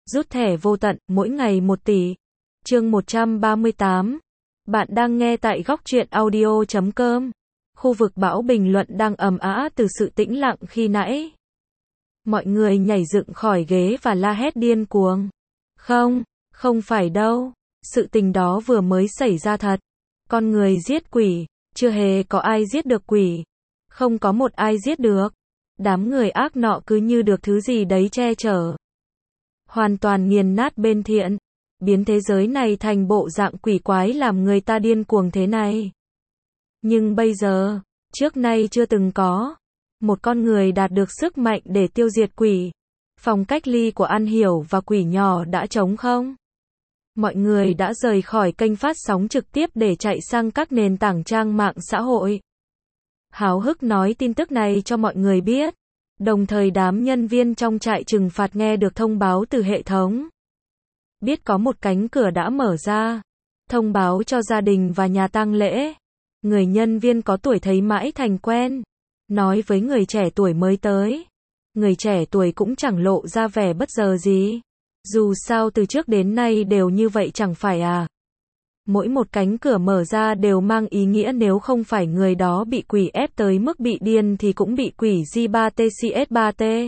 Rút thẻ vô tận, mỗi ngày 1 tỷ. Chương 138. Bạn đang nghe tại góc truyện audio.com. Khu vực bão bình luận đang ầm ĩ từ sự tĩnh lặng khi nãy. Mọi người nhảy dựng khỏi ghế và la hét điên cuồng. Không phải đâu. Sự tình đó vừa mới xảy ra thật. Con người giết quỷ, chưa hề có ai giết được quỷ. Không có một ai giết được. Đám người ác nọ cứ như được thứ gì đấy che chở. Hoàn toàn nghiền nát bên thiện. Biến thế giới này thành bộ dạng quỷ quái làm người ta điên cuồng thế này. Nhưng bây giờ, trước nay chưa từng có. Một con người đạt được sức mạnh để tiêu diệt quỷ. Phòng cách ly của An Hiểu và quỷ nhỏ đã trống không? Mọi người đã rời khỏi kênh phát sóng trực tiếp để chạy sang các nền tảng trang mạng xã hội. Háo hức nói tin tức này cho mọi người biết. Đồng thời đám nhân viên trong trại trừng phạt nghe được thông báo từ hệ thống. Biết có một cánh cửa đã mở ra. Thông báo cho gia đình và nhà tang lễ. Người nhân viên có tuổi thấy mãi thành quen. Nói với người trẻ tuổi mới tới. Người trẻ tuổi cũng chẳng lộ ra vẻ bất ngờ gì. Dù sao từ trước đến nay đều như vậy chẳng phải à. Mỗi một cánh cửa mở ra đều mang ý nghĩa nếu không phải người đó bị quỷ ép tới mức bị điên thì cũng bị quỷ J3TCS3T.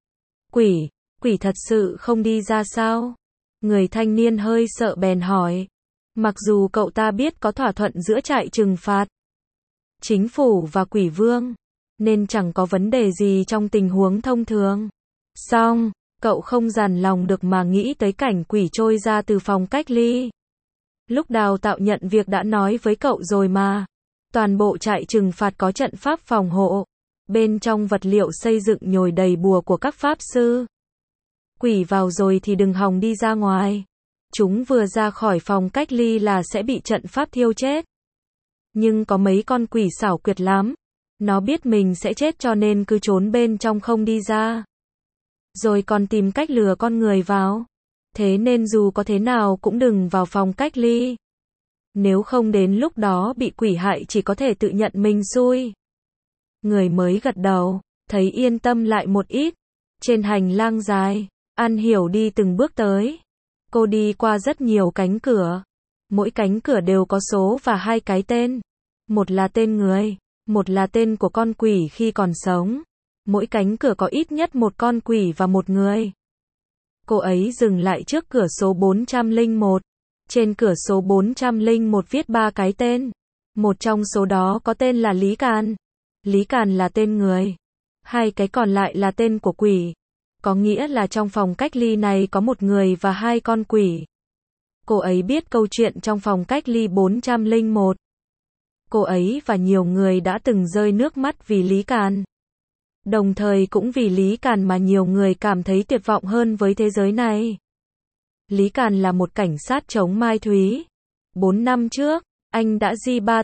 Quỷ thật sự không đi ra sao? Người thanh niên hơi sợ bèn hỏi. Mặc dù cậu ta biết có thỏa thuận giữa trại trừng phạt, chính phủ và quỷ vương, nên chẳng có vấn đề gì trong tình huống thông thường. Song, cậu không dằn lòng được mà nghĩ tới cảnh quỷ trôi ra từ phòng cách ly. Lúc đào tạo nhận việc đã nói với cậu rồi mà. Toàn bộ trại trừng phạt có trận pháp phòng hộ. Bên trong vật liệu xây dựng nhồi đầy bùa của các pháp sư. Quỷ vào rồi thì đừng hòng đi ra ngoài. Chúng vừa ra khỏi phòng cách ly là sẽ bị trận pháp thiêu chết. Nhưng có mấy con quỷ xảo quyệt lắm. Nó biết mình sẽ chết cho nên cứ trốn bên trong không đi ra. Rồi còn tìm cách lừa con người vào. Thế nên dù có thế nào cũng đừng vào phòng cách ly. Nếu không đến lúc đó bị quỷ hại chỉ có thể tự nhận mình xui. Người mới gật đầu, thấy yên tâm lại một ít. Trên hành lang dài, An Hiểu đi từng bước tới. Cô đi qua rất nhiều cánh cửa. Mỗi cánh cửa đều có số và hai cái tên. Một là tên người, một là tên của con quỷ khi còn sống. Mỗi cánh cửa có ít nhất một con quỷ và một người. Cô ấy dừng lại trước cửa số 401. Trên cửa số 401 viết 3 cái tên. Một trong số đó có tên là Lý Càn. Lý Càn là tên người. Hai cái còn lại là tên của quỷ. Có nghĩa là trong phòng cách ly này có một người và hai con quỷ. Cô ấy biết câu chuyện trong phòng cách ly 401. Cô ấy và nhiều người đã từng rơi nước mắt vì Lý Càn. Đồng thời cũng vì Lý Càn mà nhiều người cảm thấy tuyệt vọng hơn với thế giới này. Lý Càn là một cảnh sát chống ma túy. 4 năm trước, anh đã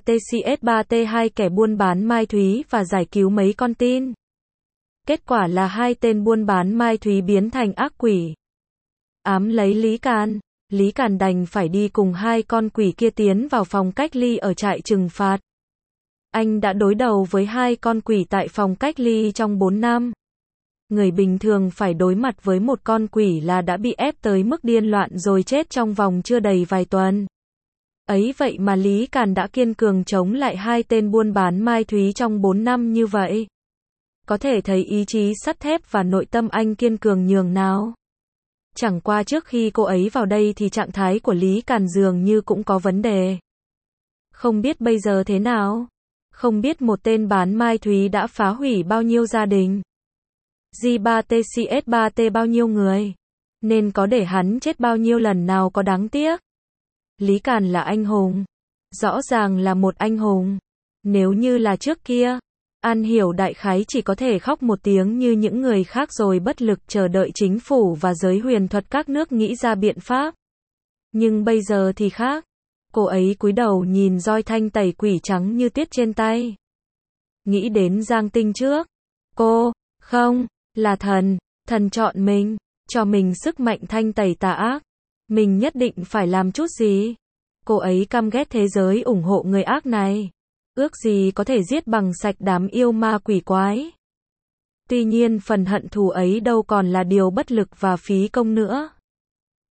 J3TCS3T2 kẻ buôn bán ma túy và giải cứu mấy con tin. Kết quả là hai tên buôn bán ma túy biến thành ác quỷ. Ám lấy Lý Càn đành phải đi cùng hai con quỷ kia tiến vào phòng cách ly ở trại trừng phạt. Anh đã đối đầu với hai con quỷ tại phòng cách ly trong 4 năm. Người bình thường phải đối mặt với một con quỷ là đã bị ép tới mức điên loạn rồi chết trong vòng chưa đầy vài tuần. Ấy vậy mà Lý Càn đã kiên cường chống lại hai tên buôn bán ma túy trong 4 năm như vậy. Có thể thấy ý chí sắt thép và nội tâm anh kiên cường nhường nào. Chẳng qua trước khi cô ấy vào đây thì trạng thái của Lý Càn dường như cũng có vấn đề. Không biết bây giờ thế nào. Không biết một tên bán ma túy đã phá hủy bao nhiêu gia đình. J3TCS3T bao nhiêu người. Nên có để hắn chết bao nhiêu lần nào có đáng tiếc. Lý Càn là anh hùng. Rõ ràng là một anh hùng. Nếu như là trước kia, An Hiểu đại khái chỉ có thể khóc một tiếng như những người khác rồi bất lực chờ đợi chính phủ và giới huyền thuật các nước nghĩ ra biện pháp. Nhưng bây giờ thì khác. Cô ấy cúi đầu nhìn roi thanh tẩy quỷ trắng như tuyết trên tay. Nghĩ đến Giang Tinh trước. Là thần chọn mình, cho mình sức mạnh thanh tẩy tà ác. Mình nhất định phải làm chút gì. Cô ấy căm ghét thế giới ủng hộ người ác này. Ước gì có thể giết bằng sạch đám yêu ma quỷ quái. Tuy nhiên phần hận thù ấy đâu còn là điều bất lực và phí công nữa.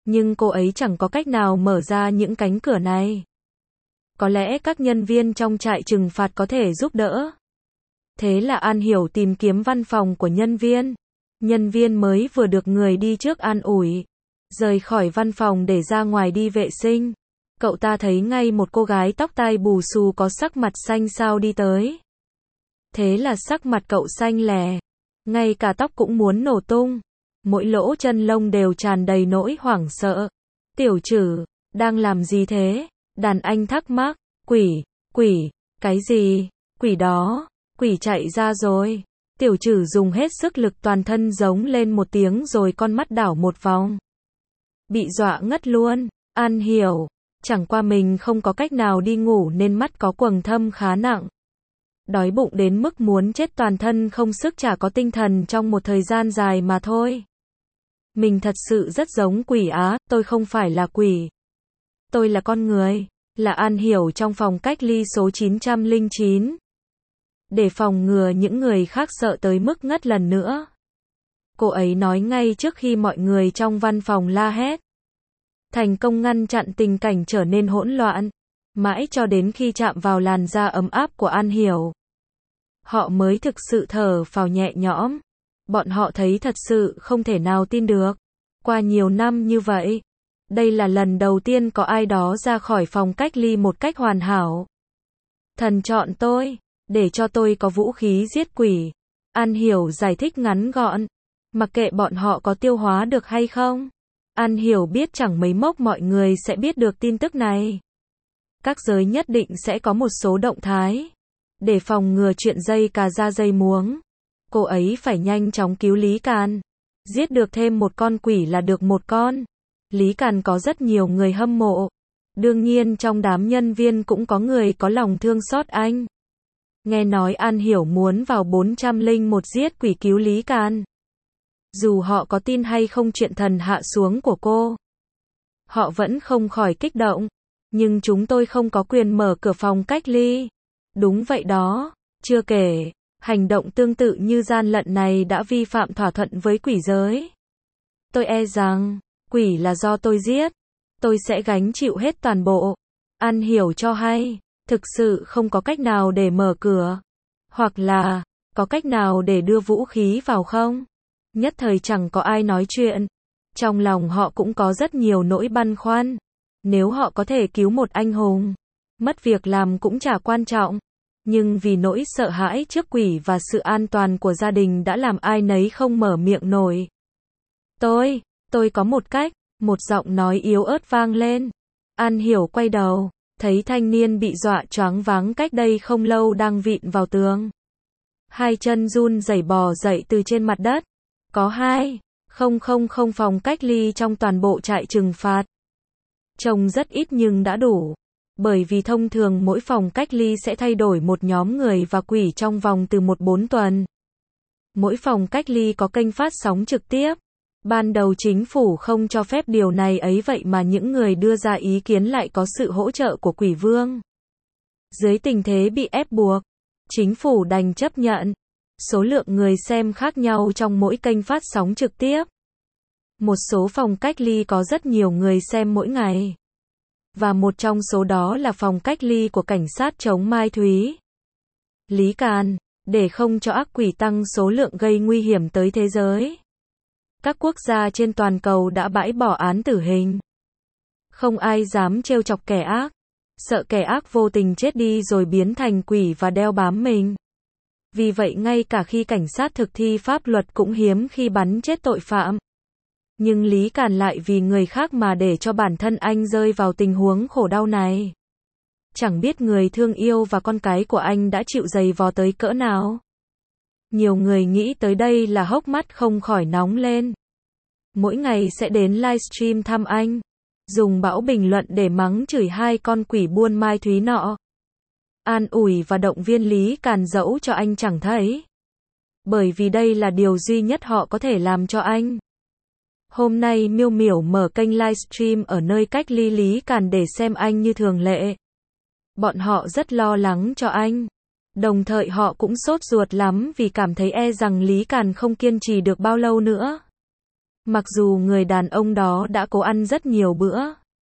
Nhưng cô ấy chẳng có cách nào mở ra những cánh cửa này. Có lẽ các nhân viên trong trại trừng phạt có thể giúp đỡ. Thế là An Hiểu tìm kiếm văn phòng của nhân viên. Nhân viên mới vừa được người đi trước an ủi. Rời khỏi văn phòng để ra ngoài đi vệ sinh. Cậu ta thấy ngay một cô gái tóc tai bù xù có sắc mặt xanh xao đi tới. Thế là sắc mặt cậu xanh lè. Ngay cả tóc cũng muốn nổ tung. Mỗi lỗ chân lông đều tràn đầy nỗi hoảng sợ. Tiểu Trử, đang làm gì thế? Đàn anh thắc mắc. Quỷ, cái gì? Quỷ đó, quỷ chạy ra rồi. Tiểu Trử dùng hết sức lực toàn thân giống lên một tiếng rồi con mắt đảo một vòng. Bị dọa ngất luôn. An Hiểu, chẳng qua mình không có cách nào đi ngủ nên mắt có quầng thâm khá nặng. Đói bụng đến mức muốn chết, toàn thân không sức, chả có tinh thần trong một thời gian dài mà thôi. Mình thật sự rất giống quỷ á, tôi không phải là quỷ. Tôi là con người, là An Hiểu trong phòng cách ly số 909. Để phòng ngừa những người khác sợ tới mức ngất lần nữa. Cô ấy nói ngay trước khi mọi người trong văn phòng la hét. Thành công ngăn chặn tình cảnh trở nên hỗn loạn. Mãi cho đến khi chạm vào làn da ấm áp của An Hiểu. Họ mới thực sự thở phào nhẹ nhõm. Bọn họ thấy thật sự không thể nào tin được. Qua nhiều năm như vậy, đây là lần đầu tiên có ai đó ra khỏi phòng cách ly một cách hoàn hảo. Thần chọn tôi, để cho tôi có vũ khí giết quỷ. An Hiểu giải thích ngắn gọn. Mặc kệ bọn họ có tiêu hóa được hay không. An Hiểu biết chẳng mấy mốc mọi người sẽ biết được tin tức này. Các giới nhất định sẽ có một số động thái. Để phòng ngừa chuyện dây cà ra dây muống. Cô ấy phải nhanh chóng cứu Lý Càn. Giết được thêm một con quỷ là được một con. Lý Càn có rất nhiều người hâm mộ. Đương nhiên trong đám nhân viên cũng có người có lòng thương xót anh. Nghe nói An Hiểu muốn vào 401 giết quỷ cứu Lý Càn. Dù họ có tin hay không chuyện thần hạ xuống của cô, họ vẫn không khỏi kích động. Nhưng chúng tôi không có quyền mở cửa phòng cách ly. Đúng vậy đó. Chưa kể, hành động tương tự như gian lận này đã vi phạm thỏa thuận với quỷ giới. Tôi e rằng, quỷ là do tôi giết. Tôi sẽ gánh chịu hết toàn bộ. An Hiểu cho hay, thực sự không có cách nào để mở cửa. Hoặc là, có cách nào để đưa vũ khí vào không? Nhất thời chẳng có ai nói chuyện. Trong lòng họ cũng có rất nhiều nỗi băn khoăn. Nếu họ có thể cứu một anh hùng, mất việc làm cũng chả quan trọng. Nhưng vì nỗi sợ hãi trước quỷ và sự an toàn của gia đình đã làm ai nấy không mở miệng nổi. Tôi có một cách, một giọng nói yếu ớt vang lên. An Hiểu quay đầu, thấy thanh niên bị dọa choáng váng cách đây không lâu đang vịn vào tường. Hai chân run rẩy bò dậy từ trên mặt đất. Có 2,000 phòng cách ly trong toàn bộ trại trừng phạt. Trông rất ít nhưng đã đủ. Bởi vì thông thường mỗi phòng cách ly sẽ thay đổi một nhóm người và quỷ trong vòng từ 1-4 tuần. Mỗi phòng cách ly có kênh phát sóng trực tiếp. Ban đầu chính phủ không cho phép điều này ấy, vậy mà những người đưa ra ý kiến lại có sự hỗ trợ của quỷ vương. Dưới tình thế bị ép buộc, chính phủ đành chấp nhận. Số lượng người xem khác nhau trong mỗi kênh phát sóng trực tiếp. Một số phòng cách ly có rất nhiều người xem mỗi ngày. Và một trong số đó là phòng cách ly của cảnh sát chống Mai Thúy. Lý Càn, để không cho ác quỷ tăng số lượng gây nguy hiểm tới thế giới. Các quốc gia trên toàn cầu đã bãi bỏ án tử hình. Không ai dám trêu chọc kẻ ác. Sợ kẻ ác vô tình chết đi rồi biến thành quỷ và đeo bám mình. Vì vậy ngay cả khi cảnh sát thực thi pháp luật cũng hiếm khi bắn chết tội phạm. Nhưng Lý Càn lại vì người khác mà để cho bản thân anh rơi vào tình huống khổ đau này. Chẳng biết người thương yêu và con cái của anh đã chịu giày vò tới cỡ nào. Nhiều người nghĩ tới đây là hốc mắt không khỏi nóng lên. Mỗi ngày sẽ đến livestream thăm anh. Dùng bão bình luận để mắng chửi hai con quỷ buôn Mai Thúy nọ. An ủi và động viên Lý Càn dẫu cho anh chẳng thấy. Bởi vì đây là điều duy nhất họ có thể làm cho anh. Hôm nay Miêu Miểu mở kênh livestream ở nơi cách ly Lý Càn để xem anh như thường lệ. Bọn họ rất lo lắng cho anh. Đồng thời họ cũng sốt ruột lắm vì cảm thấy e rằng Lý Càn không kiên trì được bao lâu nữa. Mặc dù người đàn ông đó đã cố ăn rất nhiều bữa,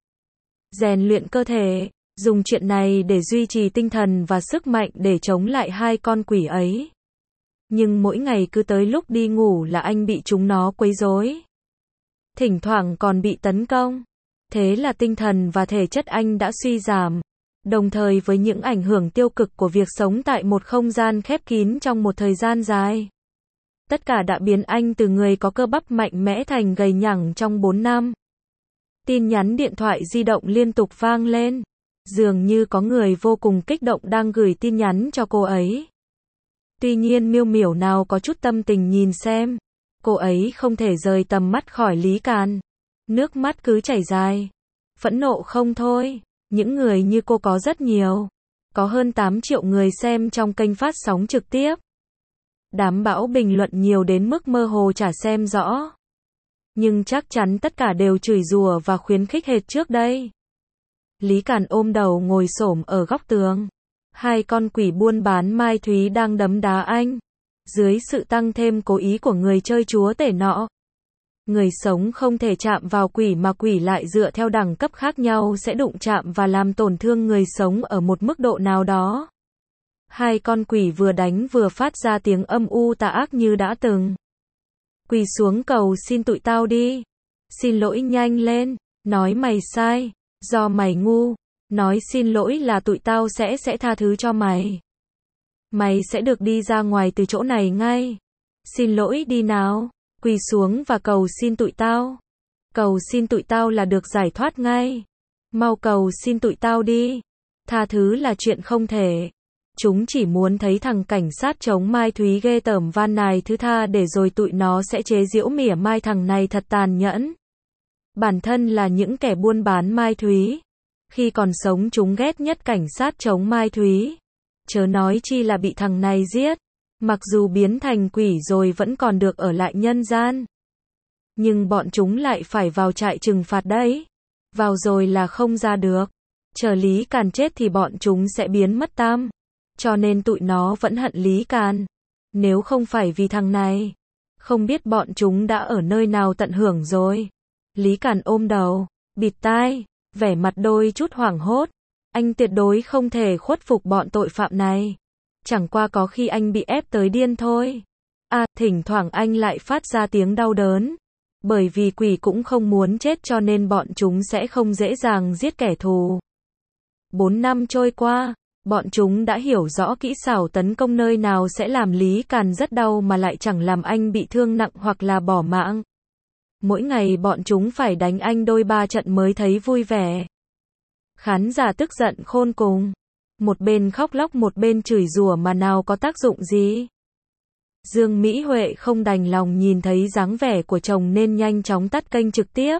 rèn luyện cơ thể, dùng chuyện này để duy trì tinh thần và sức mạnh để chống lại hai con quỷ ấy. Nhưng mỗi ngày cứ tới lúc đi ngủ là anh bị chúng nó quấy rối. Thỉnh thoảng còn bị tấn công. Thế là tinh thần và thể chất anh đã suy giảm. Đồng thời với những ảnh hưởng tiêu cực của việc sống tại một không gian khép kín trong một thời gian dài. Tất cả đã biến anh từ người có cơ bắp mạnh mẽ thành gầy nhẳng trong 4 năm. Tin nhắn điện thoại di động liên tục vang lên. Dường như có người vô cùng kích động đang gửi tin nhắn cho cô ấy. Tuy nhiên Miêu Miểu nào có chút tâm tình nhìn xem. Cô ấy không thể rời tầm mắt khỏi Lý Càn. Nước mắt cứ chảy dài. Phẫn nộ không thôi. Những người như cô có rất nhiều. Có hơn 8 triệu người xem trong kênh phát sóng trực tiếp. Đám bão bình luận nhiều đến mức mơ hồ chả xem rõ. Nhưng chắc chắn tất cả đều chửi rủa và khuyến khích hệt trước đây. Lý Càn ôm đầu ngồi xổm ở góc tường. Hai con quỷ buôn bán Mai Thúy đang đấm đá anh. Dưới sự tăng thêm cố ý của người chơi chúa tể nọ. Người sống không thể chạm vào quỷ mà quỷ lại dựa theo đẳng cấp khác nhau sẽ đụng chạm và làm tổn thương người sống ở một mức độ nào đó. Hai con quỷ vừa đánh vừa phát ra tiếng âm u tà ác như đã từng. Quỳ xuống cầu xin tụi tao đi. Xin lỗi nhanh lên. Nói mày sai. Do mày ngu. Nói xin lỗi là tụi tao sẽ tha thứ cho mày. Mày sẽ được đi ra ngoài từ chỗ này ngay. Xin lỗi đi nào. Quỳ xuống và cầu xin tụi tao. Cầu xin tụi tao là được giải thoát ngay. Mau cầu xin tụi tao đi. Tha thứ là chuyện không thể. Chúng chỉ muốn thấy thằng cảnh sát chống Mai Thúy ghê tởm van nài thứ tha để rồi tụi nó sẽ chế giễu mỉa mai thằng này thật tàn nhẫn. Bản thân là những kẻ buôn bán Mai Thúy. Khi còn sống chúng ghét nhất cảnh sát chống Mai Thúy. Chớ nói chi là bị thằng này giết. Mặc dù biến thành quỷ rồi vẫn còn được ở lại nhân gian. Nhưng bọn chúng lại phải vào trại trừng phạt đấy. Vào rồi là không ra được. Chờ Lý Càn chết thì bọn chúng sẽ biến mất tam. Cho nên tụi nó vẫn hận Lý Càn. Nếu không phải vì thằng này, không biết bọn chúng đã ở nơi nào tận hưởng rồi. Lý Càn ôm đầu, bịt tai, vẻ mặt đôi chút hoảng hốt. Anh tuyệt đối không thể khuất phục bọn tội phạm này. Chẳng qua có khi anh bị ép tới điên thôi. Thỉnh thoảng anh lại phát ra tiếng đau đớn. Bởi vì quỷ cũng không muốn chết cho nên bọn chúng sẽ không dễ dàng giết kẻ thù. 4 năm trôi qua, bọn chúng đã hiểu rõ kỹ xảo tấn công nơi nào sẽ làm Lý Càn rất đau mà lại chẳng làm anh bị thương nặng hoặc là bỏ mạng. Mỗi ngày bọn chúng phải đánh anh đôi ba trận mới thấy vui vẻ. Khán giả tức giận khôn cùng. Một bên khóc lóc một bên chửi rủa mà nào có tác dụng gì. Dương Mỹ Huệ không đành lòng nhìn thấy dáng vẻ của chồng nên nhanh chóng tắt kênh trực tiếp.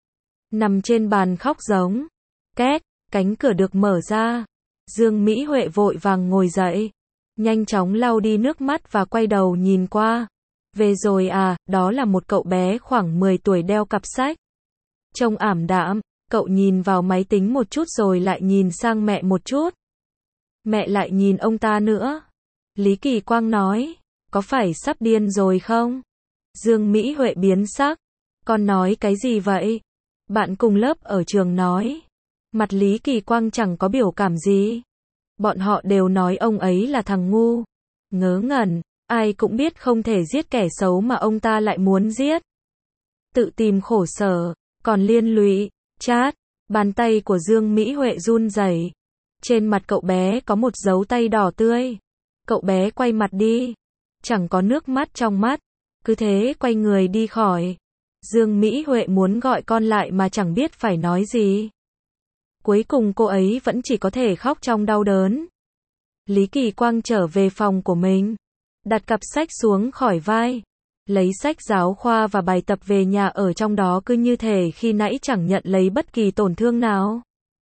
Nằm trên bàn khóc giống. Két, cánh cửa được mở ra. Dương Mỹ Huệ vội vàng ngồi dậy. Nhanh chóng lau đi nước mắt và quay đầu nhìn qua. Về rồi à, đó là một cậu bé khoảng 10 tuổi đeo cặp sách. Trông ảm đạm, cậu nhìn vào máy tính một chút rồi lại nhìn sang mẹ một chút. Mẹ lại nhìn ông ta nữa. Lý Kỳ Quang nói, có phải sắp điên rồi không? Dương Mỹ Huệ biến sắc. Con nói cái gì vậy? Bạn cùng lớp ở trường nói. Mặt Lý Kỳ Quang chẳng có biểu cảm gì. Bọn họ đều nói ông ấy là thằng ngu. Ngớ ngẩn, ai cũng biết không thể giết kẻ xấu mà ông ta lại muốn giết. Tự tìm khổ sở, còn liên lụy, chát. Bàn tay của Dương Mỹ Huệ run rẩy. Trên mặt cậu bé có một dấu tay đỏ tươi. Cậu bé quay mặt đi. Chẳng có nước mắt trong mắt. Cứ thế quay người đi khỏi. Dương Mỹ Huệ muốn gọi con lại mà chẳng biết phải nói gì. Cuối cùng cô ấy vẫn chỉ có thể khóc trong đau đớn. Lý Kỳ Quang trở về phòng của mình. Đặt cặp sách xuống khỏi vai. Lấy sách giáo khoa và bài tập về nhà ở trong đó cứ như thể khi nãy chẳng nhận lấy bất kỳ tổn thương nào.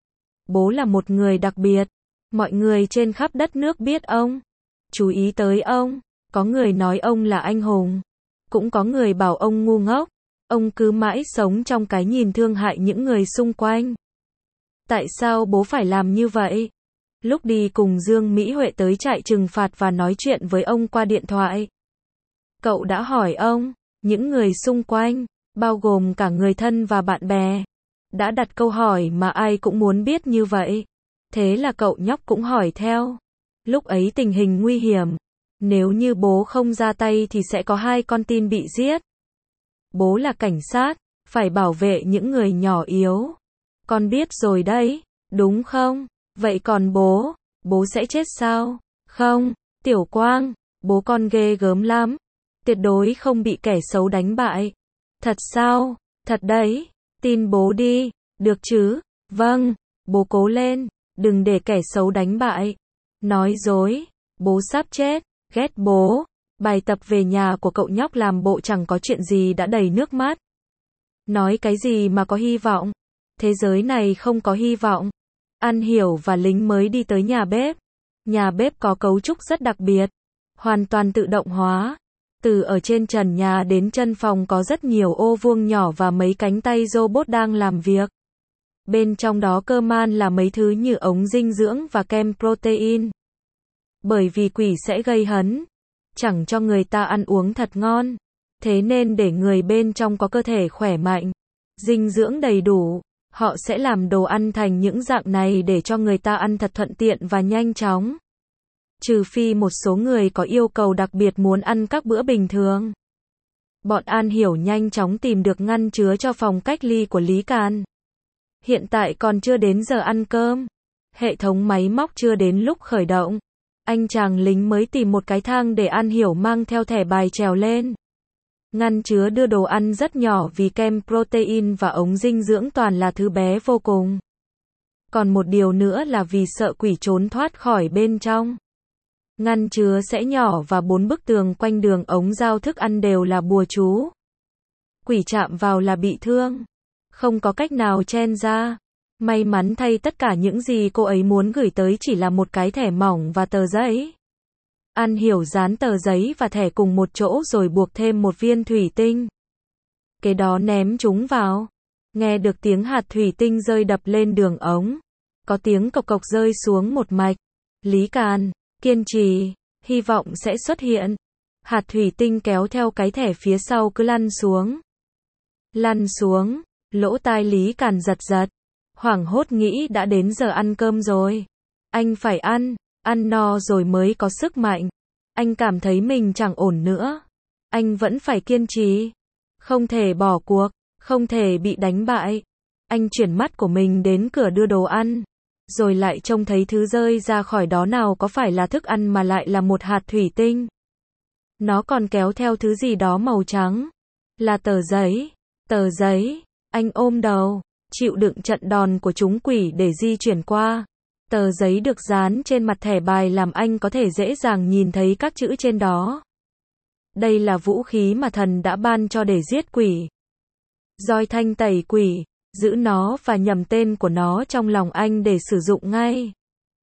Bố là một người đặc biệt. Mọi người trên khắp đất nước biết ông. Chú ý tới ông. Có người nói ông là anh hùng. Cũng có người bảo ông ngu ngốc. Ông cứ mãi sống trong cái nhìn thương hại những người xung quanh. Tại sao bố phải làm như vậy? Lúc đi cùng Dương Mỹ Huệ tới trại trừng phạt và nói chuyện với ông qua điện thoại. Cậu đã hỏi ông, những người xung quanh, bao gồm cả người thân và bạn bè. Đã đặt câu hỏi mà ai cũng muốn biết như vậy. Thế là cậu nhóc cũng hỏi theo. Lúc ấy tình hình nguy hiểm. Nếu như bố không ra tay thì sẽ có 2 con tin bị giết. Bố là cảnh sát, phải bảo vệ những người nhỏ yếu. Con biết rồi đấy, đúng không? Vậy còn bố sẽ chết sao? Không, Tiểu Quang, bố con ghê gớm lắm. Tuyệt đối không bị kẻ xấu đánh bại. Thật sao? Thật đấy, tin bố đi, được chứ? Vâng, bố cố lên, đừng để kẻ xấu đánh bại. Nói dối, bố sắp chết, ghét bố. Bài tập về nhà của cậu nhóc làm bộ chẳng có chuyện gì đã đầy nước mắt. Nói cái gì mà có hy vọng? Thế giới này không có hy vọng. An Hiểu và Lính mới đi tới nhà bếp. Nhà bếp có cấu trúc rất đặc biệt, hoàn toàn tự động hóa. Từ ở trên trần nhà đến chân phòng có rất nhiều ô vuông nhỏ và mấy cánh tay robot đang làm việc. Bên trong đó cơ man là mấy thứ như ống dinh dưỡng và kem protein. Bởi vì quỷ sẽ gây hấn, chẳng cho người ta ăn uống thật ngon. Thế nên để người bên trong có cơ thể khỏe mạnh, dinh dưỡng đầy đủ, họ sẽ làm đồ ăn thành những dạng này để cho người ta ăn thật thuận tiện và nhanh chóng. Trừ phi một số người có yêu cầu đặc biệt muốn ăn các bữa bình thường. Bọn An Hiểu nhanh chóng tìm được ngăn chứa cho phòng cách ly của Lý Càn. Hiện tại còn chưa đến giờ ăn cơm. Hệ thống máy móc chưa đến lúc khởi động. Anh chàng lính mới tìm một cái thang để An Hiểu mang theo thẻ bài trèo lên. Ngăn chứa đưa đồ ăn rất nhỏ vì kem protein và ống dinh dưỡng toàn là thứ bé vô cùng. Còn một điều nữa là vì sợ quỷ trốn thoát khỏi bên trong. Ngăn chứa sẽ nhỏ và 4 bức tường quanh đường ống giao thức ăn đều là bùa chú. Quỷ chạm vào là bị thương. Không có cách nào chen ra. May mắn thay tất cả những gì cô ấy muốn gửi tới chỉ là một cái thẻ mỏng và tờ giấy. An Hiểu dán tờ giấy và thẻ cùng một chỗ rồi buộc thêm một viên thủy tinh. Kế đó ném chúng vào. Nghe được tiếng hạt thủy tinh rơi đập lên đường ống. Có tiếng cộc cộc rơi xuống một mạch. Lý Càn, kiên trì, hy vọng sẽ xuất hiện. Hạt thủy tinh kéo theo cái thẻ phía sau cứ lăn xuống. Lăn xuống, lỗ tai Lý Càn giật giật. Hoảng hốt nghĩ đã đến giờ ăn cơm rồi. Anh phải ăn no rồi mới có sức mạnh. Anh cảm thấy mình chẳng ổn nữa. Anh vẫn phải kiên trì. Không thể bỏ cuộc, không thể bị đánh bại. Anh chuyển mắt của mình đến cửa đưa đồ ăn. Rồi lại trông thấy thứ rơi ra khỏi đó nào có phải là thức ăn mà lại là một hạt thủy tinh. Nó còn kéo theo thứ gì đó màu trắng. Là tờ giấy. Tờ giấy. Anh ôm đầu, chịu đựng trận đòn của chúng quỷ để di chuyển qua. Tờ giấy được dán trên mặt thẻ bài làm anh có thể dễ dàng nhìn thấy các chữ trên đó. Đây là vũ khí mà thần đã ban cho để giết quỷ. Roi thanh tẩy quỷ, giữ nó và nhầm tên của nó trong lòng anh để sử dụng ngay.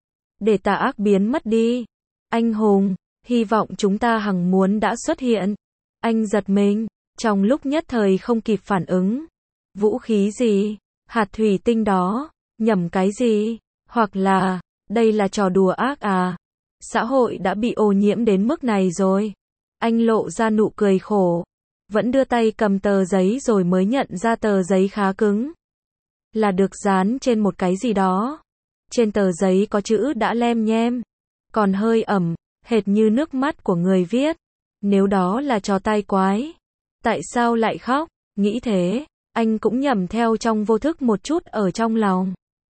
Để tà ác biến mất đi. Anh hùng, hy vọng chúng ta hằng muốn đã xuất hiện. Anh giật mình, trong lúc nhất thời không kịp phản ứng. Vũ khí gì? Hạt thủy tinh đó, nhầm cái gì? Hoặc là, đây là trò đùa ác à? Xã hội đã bị ô nhiễm đến mức này rồi. Anh lộ ra nụ cười khổ. Vẫn đưa tay cầm tờ giấy rồi mới nhận ra tờ giấy khá cứng. Là được dán trên một cái gì đó. Trên tờ giấy có chữ đã lem nhem. Còn hơi ẩm, hệt như nước mắt của người viết. Nếu đó là trò tai quái. Tại sao lại khóc? Nghĩ thế, anh cũng nhẩm theo trong vô thức một chút ở trong lòng.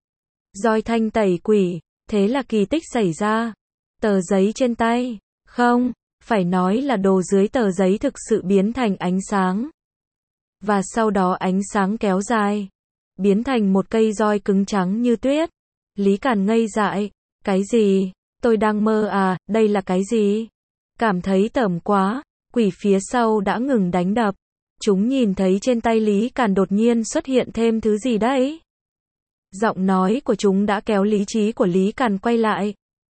Roi thanh tẩy quỷ, thế là kỳ tích xảy ra. Tờ giấy trên tay, không, phải nói là đồ dưới tờ giấy thực sự biến thành ánh sáng. Và sau đó ánh sáng kéo dài, biến thành một cây roi cứng trắng như tuyết. Lý Càn ngây dại, cái gì? Tôi đang mơ à, đây là cái gì? Cảm thấy tởm quá, quỷ phía sau đã ngừng đánh đập. Chúng nhìn thấy trên tay Lý Càn đột nhiên xuất hiện thêm thứ gì đấy. Giọng nói của chúng đã kéo lý trí của Lý Càn quay lại.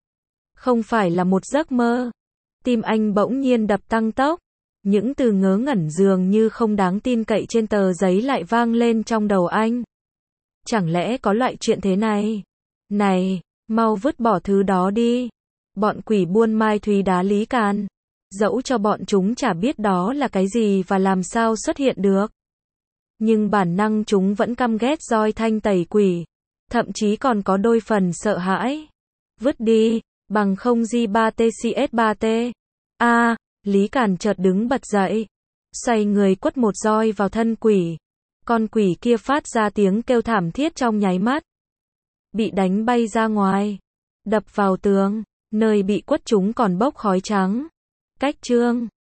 Không phải là một giấc mơ. Tim anh bỗng nhiên đập tăng tốc. Những từ ngớ ngẩn dường như không đáng tin cậy trên tờ giấy lại vang lên trong đầu anh. Chẳng lẽ có loại chuyện thế này? Này, mau vứt bỏ thứ đó đi. Bọn quỷ buôn mai thúy đá Lý Càn. Dẫu cho bọn chúng chả biết đó là cái gì và làm sao xuất hiện được. Nhưng bản năng chúng vẫn căm ghét roi thanh tẩy quỷ. Thậm chí còn có đôi phần sợ hãi. Vứt đi, bằng không G3TCS3T. Lý Càn chợt đứng bật dậy. Xoay người quất một roi vào thân quỷ. Con quỷ kia phát ra tiếng kêu thảm thiết trong nháy mắt. Bị đánh bay ra ngoài. Đập vào tường. Nơi bị quất chúng còn bốc khói trắng. Cách chương